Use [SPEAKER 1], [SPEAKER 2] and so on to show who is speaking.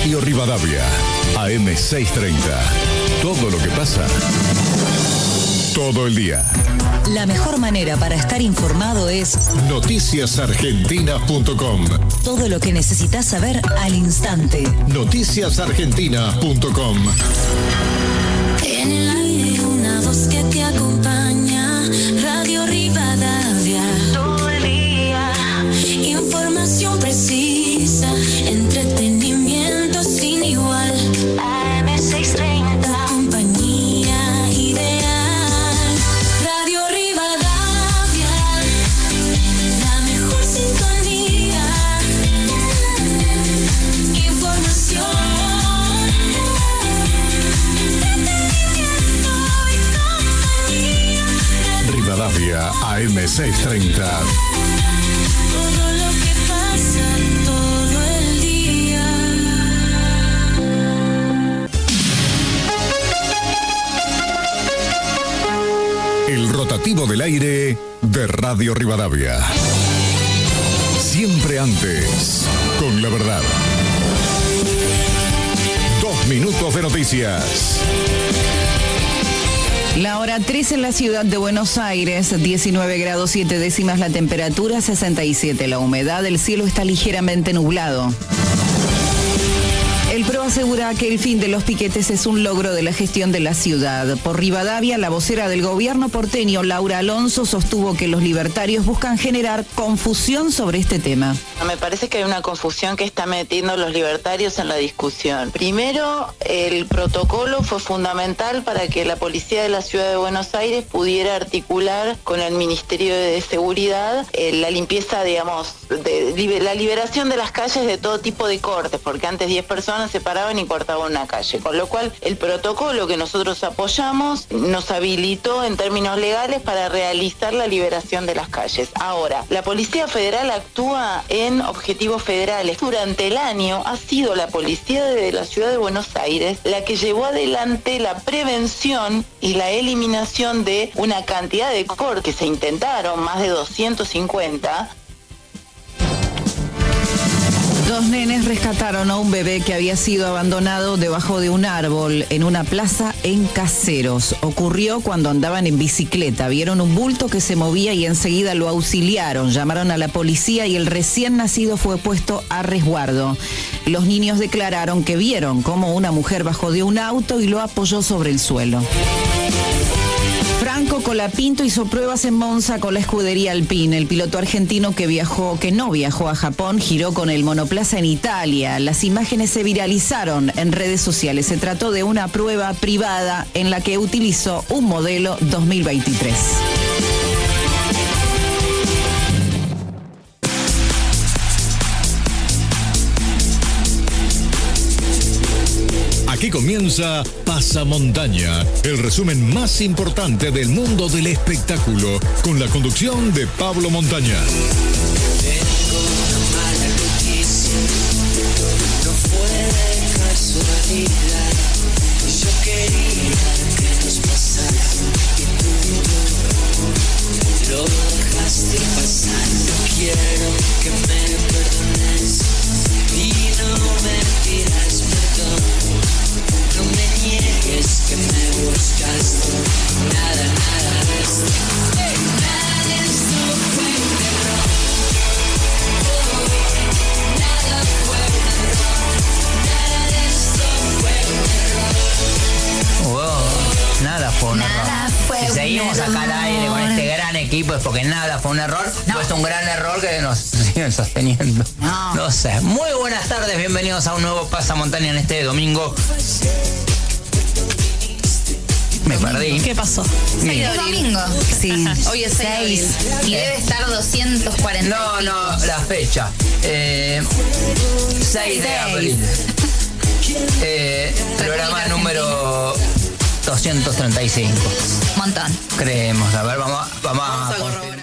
[SPEAKER 1] Radio Rivadavia, AM 630. Todo lo que pasa, todo el día.
[SPEAKER 2] La mejor manera para estar informado es
[SPEAKER 1] noticiasargentinas.com.
[SPEAKER 2] Todo lo que necesitas saber al instante.
[SPEAKER 1] noticiasargentinas.com.
[SPEAKER 3] En el aire una voz que te acompaña, Radio Rivadavia. Todo el día, información precisa, entretenimiento sin igual. AM 630, compañía ideal. Radio Rivadavia, la mejor sintonía. Información.
[SPEAKER 1] Rivadavia, AM 630.
[SPEAKER 3] Todo lo que pasa todo el día.
[SPEAKER 1] El rotativo del aire de Radio Rivadavia. Siempre antes, con la verdad. 2 minutos de noticias.
[SPEAKER 4] La hora 3 en la ciudad de Buenos Aires, 19 grados 7 décimas la temperatura, 67 la humedad, el cielo está ligeramente nublado. El PRO asegura que el fin de los piquetes es un logro de la gestión de la ciudad. Por Rivadavia, la vocera del gobierno porteño, Laura Alonso, sostuvo que los libertarios buscan generar confusión sobre este tema.
[SPEAKER 5] Me parece que hay una confusión que están metiendo los libertarios en la discusión. Primero, el protocolo fue fundamental para que la policía de la ciudad de Buenos Aires pudiera articular con el Ministerio de Seguridad la limpieza, digamos, la liberación de las calles de todo tipo de cortes, porque antes 10 personas se paraban y cortaban una calle, con lo cual el protocolo que nosotros apoyamos nos habilitó en términos legales para realizar la liberación de las calles. Ahora, la Policía Federal actúa en objetivos federales. Durante el año ha sido la policía de la ciudad de Buenos Aires la que llevó adelante la prevención y la eliminación de una cantidad de cortes que se intentaron, más de 250.
[SPEAKER 4] 2 nenes rescataron a un bebé que había sido abandonado debajo de un árbol en una plaza en Caseros. Ocurrió cuando andaban en bicicleta. Vieron un bulto que se movía y enseguida lo auxiliaron. Llamaron a la policía y el recién nacido fue puesto a resguardo. Los niños declararon que vieron cómo una mujer bajó de un auto y lo apoyó sobre el suelo. Franco Colapinto hizo pruebas en Monza con la escudería Alpine. El piloto argentino que no viajó a Japón, giró con el monoplaza en Italia. Las imágenes se viralizaron en redes sociales. Se trató de una prueba privada en la que utilizó un modelo 2023.
[SPEAKER 1] Aquí comienza Pasamontaña, el resumen más importante del mundo del espectáculo, con la conducción de Pablo Montaña.
[SPEAKER 6] Tengo una mala noticia, no fue de casualidad. Yo quería que nos pasara y tú lo dejaste pasar. No quiero que me perdones y no me pidas perdón. No me niegues que me buscaste. Nada de esto. Nada de esto fue un error. Nada fue un error. Nada de esto fue un error.
[SPEAKER 7] Wow, nada fue un error. Si seguimos acá al aire con este gran equipo es porque nada fue un error. No. Es un gran error que nos siguen sosteniendo. No sé. Muy buenas tardes, bienvenidos a un nuevo Pasamontaña en este domingo. Me perdí.
[SPEAKER 8] ¿Qué pasó? 6 de domingo.
[SPEAKER 4] Sí.
[SPEAKER 8] Hoy es 6 de abril. Y debe estar 240.
[SPEAKER 7] No, la fecha. 6 de abril. Programa número 235.
[SPEAKER 8] Montón.
[SPEAKER 7] Creemos. A ver, vamos a confirmar.